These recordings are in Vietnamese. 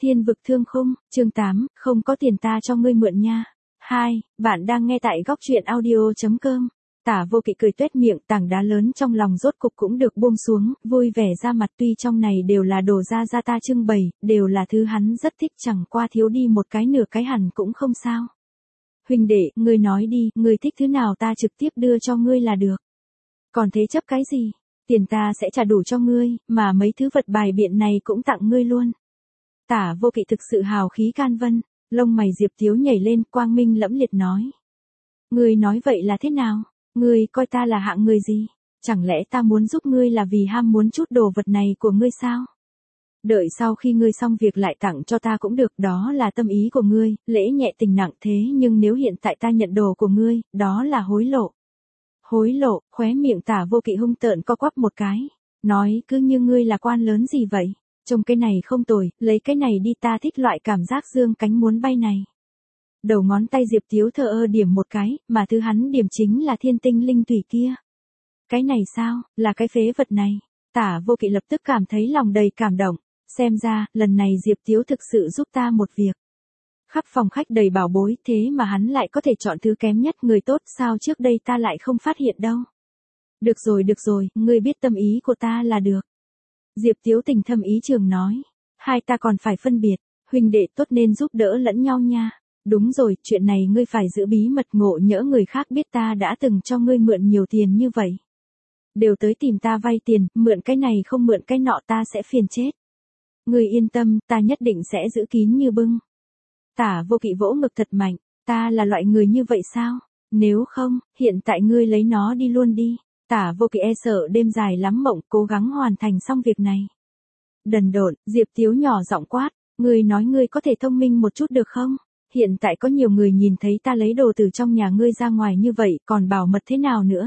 Thiên vực thương khung, chương 8, không có tiền ta cho ngươi mượn nha. 2, bạn đang nghe tại góc truyện audio.com. Tả Vô Kỵ cười tuét miệng, tảng đá lớn trong lòng rốt cục cũng được buông xuống, vui vẻ ra mặt, tuy trong này đều là đồ ra ta trưng bày, đều là thứ hắn rất thích, chẳng qua thiếu đi một cái nửa cái hẳn cũng không sao. Huynh đệ, ngươi nói đi, ngươi thích thứ nào ta trực tiếp đưa cho ngươi là được. Còn thế chấp cái gì? Tiền ta sẽ trả đủ cho ngươi, mà mấy thứ vật bài biện này cũng tặng ngươi luôn. Tả Vô Kỵ thực sự hào khí can vân, lông mày Diệp Tiếu nhảy lên, quang minh lẫm liệt nói. Ngươi nói vậy là thế nào? Ngươi coi ta là hạng người gì? Chẳng lẽ ta muốn giúp ngươi là vì ham muốn chút đồ vật này của ngươi sao? Đợi sau khi ngươi xong việc lại tặng cho ta cũng được, đó là tâm ý của ngươi, lễ nhẹ tình nặng, thế nhưng nếu hiện tại ta nhận đồ của ngươi, đó là hối lộ. Hối lộ, khóe miệng Tả Vô Kỵ hung tợn co quắp một cái, nói cứ như ngươi là quan lớn gì vậy? Trông cái này không tồi, lấy cái này đi, ta thích loại cảm giác dương cánh muốn bay này. Đầu ngón tay Diệp Tiếu thờ ơ điểm một cái, mà thứ hắn điểm chính là thiên tinh linh thủy kia. Cái này sao, là cái phế vật này. Tả Vô Kỵ lập tức cảm thấy lòng đầy cảm động, xem ra, lần này Diệp Tiếu thực sự giúp ta một việc. Khắp phòng khách đầy bảo bối, thế mà hắn lại có thể chọn thứ kém nhất, người tốt, sao trước đây ta lại không phát hiện đâu. Được rồi, ngươi biết tâm ý của ta là được. Diệp Tiếu tình thâm ý trường nói, hai ta còn phải phân biệt, huynh đệ tốt nên giúp đỡ lẫn nhau nha. Đúng rồi, chuyện này ngươi phải giữ bí mật, ngộ nhỡ người khác biết ta đã từng cho ngươi mượn nhiều tiền như vậy. Đều tới tìm ta vay tiền, mượn cái này không mượn cái nọ ta sẽ phiền chết. Ngươi yên tâm, ta nhất định sẽ giữ kín như bưng. Tả Vô Kỵ vỗ ngực thật mạnh, ta là loại người như vậy sao? Nếu không, hiện tại ngươi lấy nó đi luôn đi. Tả Vô Kỵ e sợ đêm dài lắm mộng, cố gắng hoàn thành xong việc này. Đần độn, Diệp Tiếu nhỏ giọng quát, ngươi nói ngươi có thể thông minh một chút được không? Hiện tại có nhiều người nhìn thấy ta lấy đồ từ trong nhà ngươi ra ngoài như vậy, còn bảo mật thế nào nữa?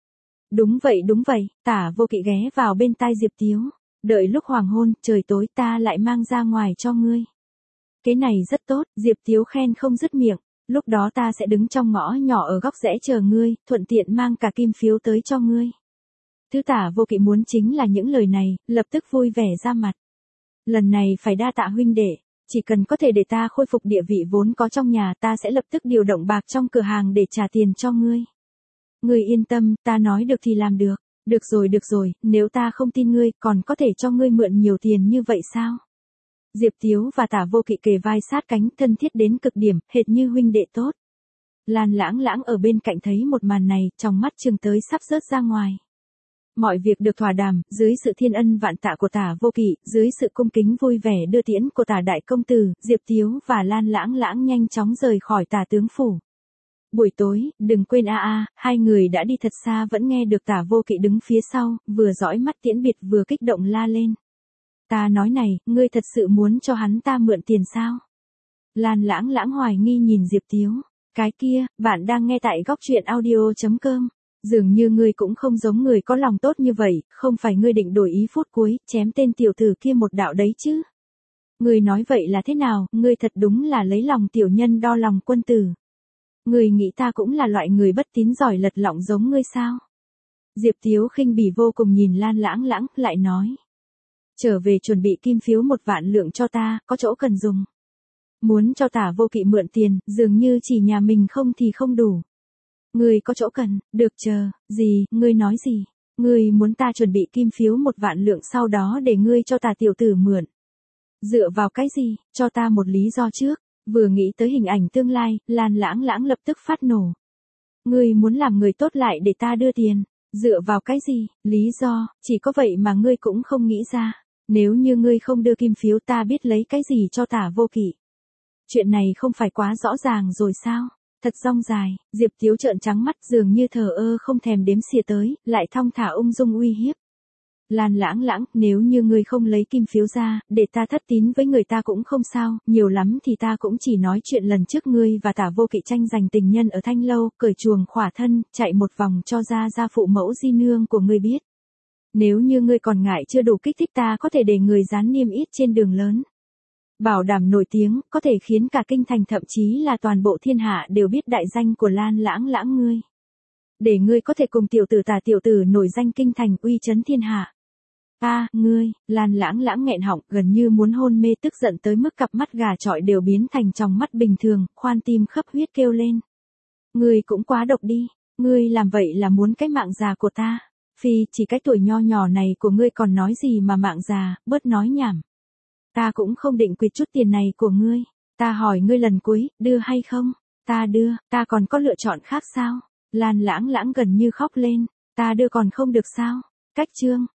Đúng vậy, Tả Vô Kỵ ghé vào bên tai Diệp Tiếu, đợi lúc hoàng hôn, trời tối ta lại mang ra ngoài cho ngươi. Cái này rất tốt, Diệp Tiếu khen không dứt miệng, lúc đó ta sẽ đứng trong ngõ nhỏ ở góc rẽ chờ ngươi, thuận tiện mang cả kim phiếu tới cho ngươi. Thứ Tả Vô Kỵ muốn chính là những lời này, lập tức vui vẻ ra mặt. Lần này phải đa tạ huynh đệ, chỉ cần có thể để ta khôi phục địa vị vốn có trong nhà, ta sẽ lập tức điều động bạc trong cửa hàng để trả tiền cho ngươi. Ngươi yên tâm, ta nói được thì làm được. Được rồi, nếu ta không tin ngươi, còn có thể cho ngươi mượn nhiều tiền như vậy sao? Diệp Tiếu và Tả Vô Kỵ kề vai sát cánh, thân thiết đến cực điểm, hệt như huynh đệ tốt. Lan Lãng Lãng ở bên cạnh thấy một màn này, trong mắt trừng tới sắp rớt ra ngoài. Mọi việc được thỏa đàm, dưới sự thiên ân vạn tạ của Tả Vô Kỵ, dưới sự cung kính vui vẻ đưa tiễn của Tả Đại Công Tử, Diệp Tiếu và Lan Lãng Lãng nhanh chóng rời khỏi Tả Tướng Phủ. Buổi tối, đừng quên hai người đã đi thật xa vẫn nghe được Tả Vô Kỵ đứng phía sau, vừa dõi mắt tiễn biệt vừa kích động la lên. Ta nói này, ngươi thật sự muốn cho hắn ta mượn tiền sao? Lan Lãng Lãng hoài nghi nhìn Diệp Tiếu. Cái kia, bạn đang nghe tại góc truyện audio.com. Dường như ngươi cũng không giống người có lòng tốt như vậy, không phải ngươi định đổi ý phút cuối, chém tên tiểu tử kia một đạo đấy chứ? Ngươi nói vậy là thế nào, ngươi thật đúng là lấy lòng tiểu nhân đo lòng quân tử. Ngươi nghĩ ta cũng là loại người bất tín giỏi lật lọng giống ngươi sao? Diệp Tiếu khinh bỉ vô cùng nhìn Lan Lãng Lãng, lại nói. Trở về chuẩn bị kim phiếu 1 vạn lượng cho ta, có chỗ cần dùng. Muốn cho Tả Vô Kỵ mượn tiền, dường như chỉ nhà mình không thì không đủ. Ngươi có chỗ cần, được chờ, gì, ngươi nói gì? Ngươi muốn ta chuẩn bị kim phiếu 1 vạn lượng sau đó để ngươi cho Tả tiểu tử mượn. Dựa vào cái gì, cho ta một lý do trước. Vừa nghĩ tới hình ảnh tương lai, Lan Lãng Lãng lập tức phát nổ. Ngươi muốn làm người tốt lại để ta đưa tiền. Dựa vào cái gì, lý do, chỉ có vậy mà ngươi cũng không nghĩ ra. Nếu như ngươi không đưa kim phiếu ta biết lấy cái gì cho Tả Vô Kỵ. Chuyện này không phải quá rõ ràng rồi sao? Thật rong dài, Diệp Tiếu trợn trắng mắt dường như thờ ơ không thèm đếm xỉa tới, lại thong thả ung dung uy hiếp. Lan Lãng Lãng, nếu như ngươi không lấy kim phiếu ra, để ta thất tín với người ta cũng không sao, nhiều lắm thì ta cũng chỉ nói chuyện lần trước ngươi và Tả Vô Kỵ tranh giành tình nhân ở Thanh Lâu, cởi chuồng khỏa thân, chạy một vòng cho ra phụ mẫu di nương của ngươi biết. Nếu như ngươi còn ngại chưa đủ kích thích ta có thể để người dán niêm yết trên đường lớn. Bảo đảm nổi tiếng, có thể khiến cả kinh thành thậm chí là toàn bộ thiên hạ đều biết đại danh của Lan Lãng Lãng ngươi. Để ngươi có thể cùng tiểu tử Tả tiểu tử nổi danh kinh thành uy chấn thiên hạ. Ngươi, Lan Lãng Lãng nghẹn họng, gần như muốn hôn mê, tức giận tới mức cặp mắt gà chọi đều biến thành tròng mắt bình thường, khoan tim khấp huyết kêu lên. Ngươi cũng quá độc đi, ngươi làm vậy là muốn cái mạng già của ta. Phi, chỉ cái tuổi nho nhỏ này của ngươi còn nói gì mà mạng già, bớt nói nhảm. Ta cũng không định quyệt chút tiền này của ngươi. Ta hỏi ngươi lần cuối, đưa hay không? Ta đưa, ta còn có lựa chọn khác sao? Lan Lãng Lãng gần như khóc lên. Ta đưa còn không được sao? Cách chương.